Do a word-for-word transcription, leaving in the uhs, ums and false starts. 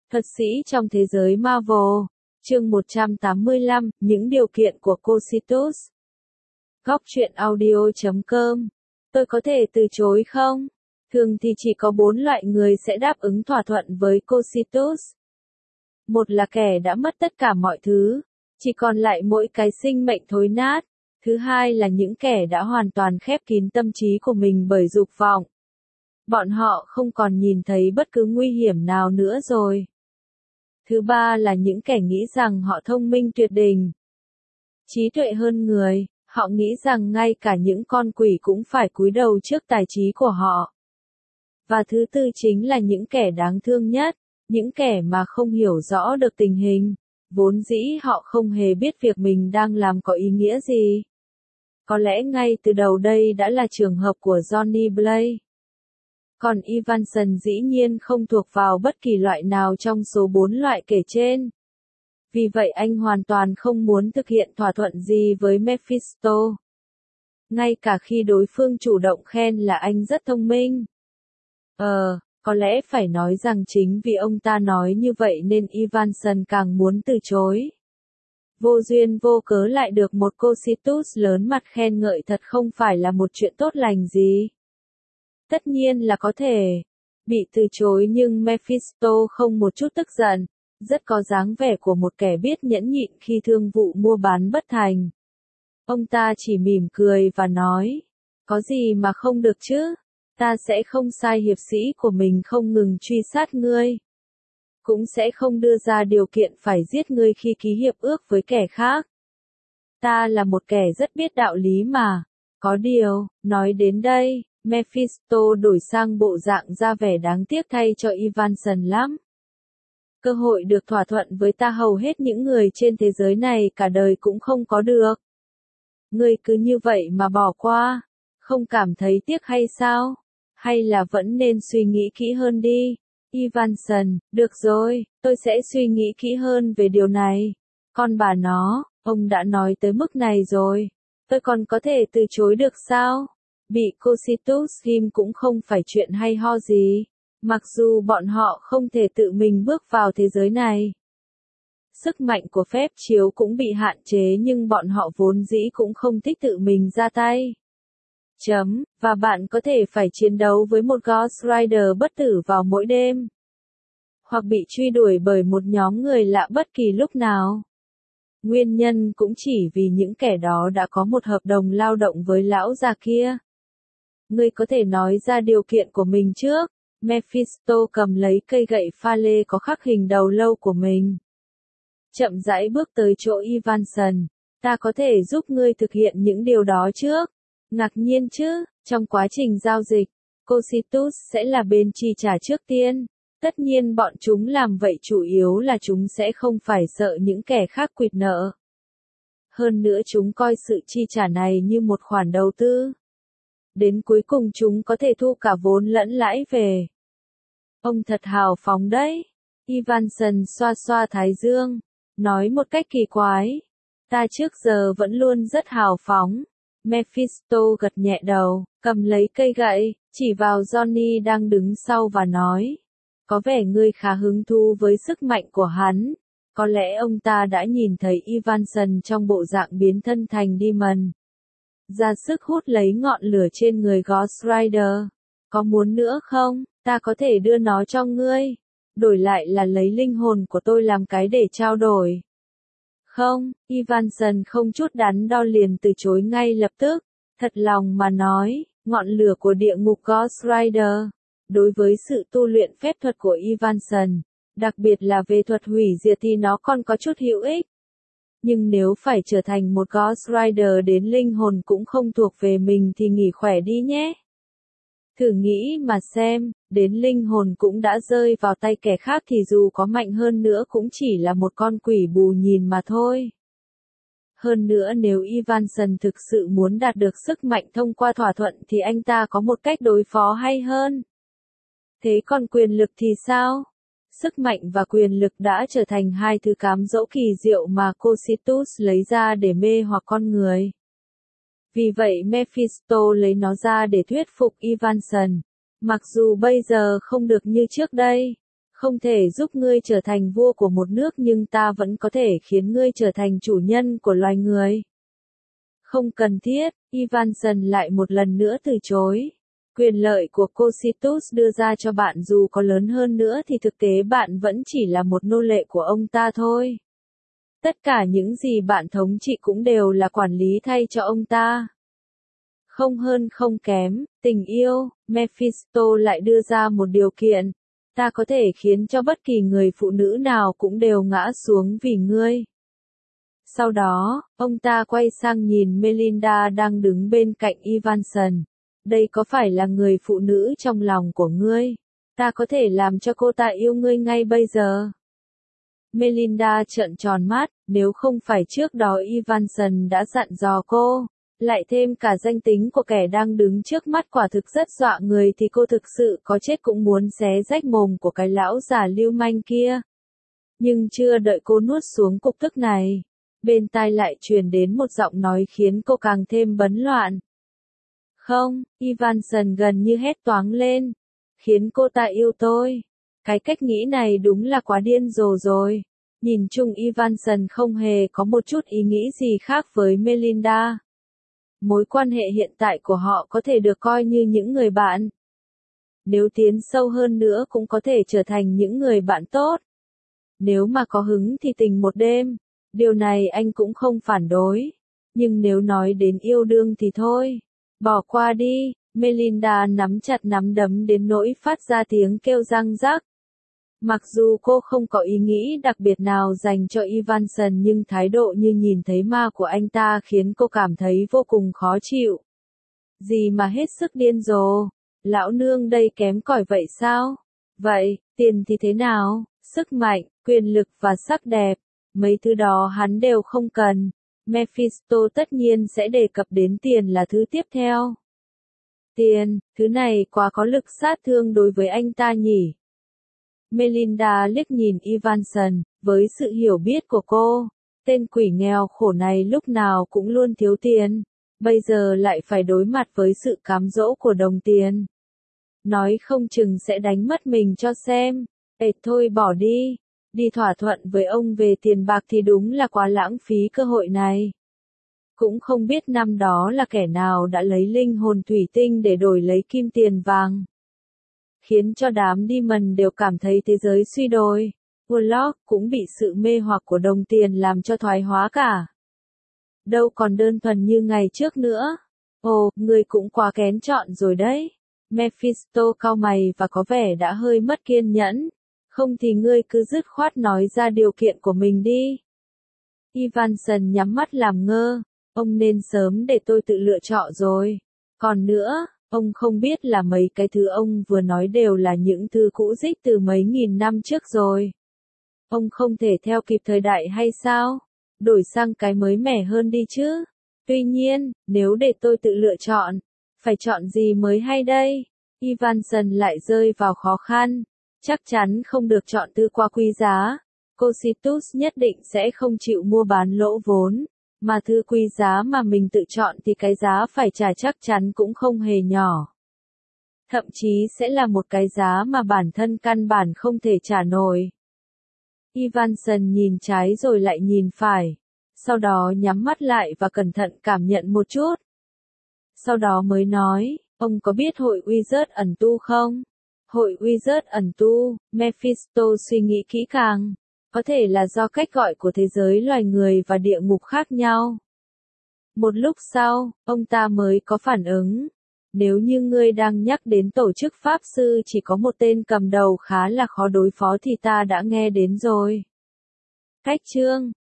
Thuật sĩ trong thế giới Marvel, chương một trăm tám mươi lăm, những điều kiện của Cocytus. Góc truyện audio chấm com. Tôi có thể từ chối không? Thường thì chỉ có bốn loại người sẽ đáp ứng thỏa thuận với Cocytus. Một là kẻ đã mất tất cả mọi thứ, chỉ còn lại mỗi cái sinh mệnh thối nát. Thứ hai là những kẻ đã hoàn toàn khép kín tâm trí của mình bởi dục vọng. Bọn họ không còn nhìn thấy bất cứ nguy hiểm nào nữa rồi. Thứ ba là những kẻ nghĩ rằng họ thông minh tuyệt đỉnh, trí tuệ hơn người, họ nghĩ rằng ngay cả những con quỷ cũng phải cúi đầu trước tài trí của họ. Và thứ tư chính là những kẻ đáng thương nhất, những kẻ mà không hiểu rõ được tình hình, vốn dĩ họ không hề biết việc mình đang làm có ý nghĩa gì. Có lẽ ngay từ đầu đây đã là trường hợp của Johnny Blaze. Còn Evanson dĩ nhiên không thuộc vào bất kỳ loại nào trong số bốn loại kể trên. Vì vậy anh hoàn toàn không muốn thực hiện thỏa thuận gì với Mephisto. Ngay cả khi đối phương chủ động khen là anh rất thông minh. Ờ, có lẽ phải nói rằng chính vì ông ta nói như vậy nên Evanson càng muốn từ chối. Vô duyên vô cớ lại được một Cocytus lớn mặt khen ngợi thật không phải là một chuyện tốt lành gì. Tất nhiên là có thể bị từ chối, nhưng Mephisto không một chút tức giận, rất có dáng vẻ của một kẻ biết nhẫn nhịn khi thương vụ mua bán bất thành. Ông ta chỉ mỉm cười và nói, có gì mà không được chứ, ta sẽ không sai hiệp sĩ của mình không ngừng truy sát ngươi. Cũng sẽ không đưa ra điều kiện phải giết ngươi khi ký hiệp ước với kẻ khác. Ta là một kẻ rất biết đạo lý mà. Có điều, nói đến đây, Mephisto đổi sang bộ dạng ra vẻ đáng tiếc thay cho Evanson lắm. Cơ hội được thỏa thuận với ta hầu hết những người trên thế giới này cả đời cũng không có được. Ngươi cứ như vậy mà bỏ qua, không cảm thấy tiếc hay sao? Hay là vẫn nên suy nghĩ kỹ hơn đi? Evanson, được rồi, tôi sẽ suy nghĩ kỹ hơn về điều này. Con bà nó, ông đã nói tới mức này rồi, tôi còn có thể từ chối được sao? Bị Cocytus ghim cũng không phải chuyện hay ho gì, mặc dù bọn họ không thể tự mình bước vào thế giới này. Sức mạnh của phép chiếu cũng bị hạn chế, nhưng bọn họ vốn dĩ cũng không thích tự mình ra tay. Chấm, và bạn có thể phải chiến đấu với một Ghost Rider bất tử vào mỗi đêm. Hoặc bị truy đuổi bởi một nhóm người lạ bất kỳ lúc nào. Nguyên nhân cũng chỉ vì những kẻ đó đã có một hợp đồng lao động với lão già kia. Ngươi có thể nói ra điều kiện của mình trước. Mephisto cầm lấy cây gậy pha lê có khắc hình đầu lâu của mình. Chậm rãi bước tới chỗ Evanson. Ta có thể giúp ngươi thực hiện những điều đó trước. Ngạc nhiên chứ, trong quá trình giao dịch, Cocytus sẽ là bên chi trả trước tiên. Tất nhiên bọn chúng làm vậy chủ yếu là chúng sẽ không phải sợ những kẻ khác quỵt nợ. Hơn nữa chúng coi sự chi trả này như một khoản đầu tư. Đến cuối cùng chúng có thể thu cả vốn lẫn lãi về. Ông thật hào phóng đấy. Evanson xoa xoa thái dương, nói một cách kỳ quái. Ta trước giờ vẫn luôn rất hào phóng. Mephisto gật nhẹ đầu, cầm lấy cây gậy, chỉ vào Johnny đang đứng sau và nói. Có vẻ ngươi khá hứng thú với sức mạnh của hắn. Có lẽ ông ta đã nhìn thấy Evanson trong bộ dạng biến thân thành Demon. Ra sức hút lấy ngọn lửa trên người Ghost Rider. Có muốn nữa không? Ta có thể đưa nó cho ngươi. Đổi lại là lấy linh hồn của tôi làm cái để trao đổi. Không, Evanson không chút đắn đo liền từ chối ngay lập tức. Thật lòng mà nói, ngọn lửa của địa ngục Ghost Rider. Đối với sự tu luyện phép thuật của Evanson, đặc biệt là về thuật hủy diệt thì nó còn có chút hữu ích. Nhưng nếu phải trở thành một Ghost Rider đến linh hồn cũng không thuộc về mình thì nghỉ khỏe đi nhé. Thử nghĩ mà xem, đến linh hồn cũng đã rơi vào tay kẻ khác thì dù có mạnh hơn nữa cũng chỉ là một con quỷ bù nhìn mà thôi. Hơn nữa nếu Evanson thực sự muốn đạt được sức mạnh thông qua thỏa thuận thì anh ta có một cách đối phó hay hơn. Thế còn quyền lực thì sao? Sức mạnh và quyền lực đã trở thành hai thứ cám dỗ kỳ diệu mà Cocytus lấy ra để mê hoặc con người. Vì vậy Mephisto lấy nó ra để thuyết phục Evanson. Mặc dù bây giờ không được như trước đây. Không thể giúp ngươi trở thành vua của một nước nhưng ta vẫn có thể khiến ngươi trở thành chủ nhân của loài người. Không cần thiết, Ivanson lại một lần nữa từ chối. Quyền lợi của Cocytus đưa ra cho bạn dù có lớn hơn nữa thì thực tế bạn vẫn chỉ là một nô lệ của ông ta thôi. Tất cả những gì bạn thống trị cũng đều là quản lý thay cho ông ta. Không hơn không kém, tình yêu, Mephisto lại đưa ra một điều kiện. Ta có thể khiến cho bất kỳ người phụ nữ nào cũng đều ngã xuống vì ngươi. Sau đó, ông ta quay sang nhìn Melinda đang đứng bên cạnh Ivanson. Đây có phải là người phụ nữ trong lòng của ngươi? Ta có thể làm cho cô ta yêu ngươi ngay bây giờ. Melinda trợn tròn mắt, nếu không phải trước đó Ivanson đã dặn dò cô, lại thêm cả danh tính của kẻ đang đứng trước mắt quả thực rất dọa người thì cô thực sự có chết cũng muốn xé rách mồm của cái lão già lưu manh kia. Nhưng chưa đợi cô nuốt xuống cục tức này, bên tai lại truyền đến một giọng nói khiến cô càng thêm bấn loạn. Không, Ivanson gần như hét toáng lên. Khiến cô ta yêu tôi. Cái cách nghĩ này đúng là quá điên rồ rồi. Nhìn chung Ivanson không hề có một chút ý nghĩ gì khác với Melinda. Mối quan hệ hiện tại của họ có thể được coi như những người bạn. Nếu tiến sâu hơn nữa cũng có thể trở thành những người bạn tốt. Nếu mà có hứng thì tình một đêm. Điều này anh cũng không phản đối. Nhưng nếu nói đến yêu đương thì thôi. Bỏ qua đi. Melinda nắm chặt nắm đấm đến nỗi phát ra tiếng kêu răng rắc. Mặc dù cô không có ý nghĩ đặc biệt nào dành cho Ivanson nhưng thái độ như nhìn thấy ma của anh ta khiến cô cảm thấy vô cùng khó chịu. Gì mà hết sức điên rồ, lão nương đây kém cỏi vậy sao? Vậy, tiền thì thế nào? Sức mạnh, quyền lực và sắc đẹp, mấy thứ đó hắn đều không cần. Mephisto tất nhiên sẽ đề cập đến tiền là thứ tiếp theo. Tiền, thứ này quá có lực sát thương đối với anh ta nhỉ? Melinda liếc nhìn Ivanson, với sự hiểu biết của cô, tên quỷ nghèo khổ này lúc nào cũng luôn thiếu tiền, bây giờ lại phải đối mặt với sự cám dỗ của đồng tiền. Nói không chừng sẽ đánh mất mình cho xem, ệt thôi bỏ đi, đi thỏa thuận với ông về tiền bạc thì đúng là quá lãng phí cơ hội này. Cũng không biết năm đó là kẻ nào đã lấy linh hồn thủy tinh để đổi lấy kim tiền vàng. Khiến cho đám Demon đều cảm thấy thế giới suy đồi. Warlock cũng bị sự mê hoặc của đồng tiền làm cho thoái hóa cả. Đâu còn đơn thuần như ngày trước nữa. Ồ, người cũng quá kén chọn rồi đấy. Mephisto cau mày và có vẻ đã hơi mất kiên nhẫn. Không thì ngươi cứ dứt khoát nói ra điều kiện của mình đi. Ivanson nhắm mắt làm ngơ. Ông nên sớm để tôi tự lựa chọn rồi. Còn nữa, ông không biết là mấy cái thứ ông vừa nói đều là những thứ cũ rích từ mấy nghìn năm trước rồi. Ông không thể theo kịp thời đại hay sao? Đổi sang cái mới mẻ hơn đi chứ. Tuy nhiên, nếu để tôi tự lựa chọn, phải chọn gì mới hay đây? Ivanson lại rơi vào khó khăn. Chắc chắn không được chọn thứ quá quý giá. Cocytus nhất định sẽ không chịu mua bán lỗ vốn. Mà thứ quý giá mà mình tự chọn thì cái giá phải trả chắc chắn cũng không hề nhỏ. Thậm chí sẽ là một cái giá mà bản thân căn bản không thể trả nổi. Ivanson nhìn trái rồi lại nhìn phải. Sau đó nhắm mắt lại và cẩn thận cảm nhận một chút. Sau đó mới nói, ông có biết hội Wizard ẩn tu không? Hội Wizard ẩn tu, Mephisto suy nghĩ kỹ càng. Có thể là do cách gọi của thế giới loài người và địa ngục khác nhau. Một lúc sau, ông ta mới có phản ứng. Nếu như ngươi đang nhắc đến tổ chức Pháp Sư chỉ có một tên cầm đầu khá là khó đối phó thì ta đã nghe đến rồi. Cách chương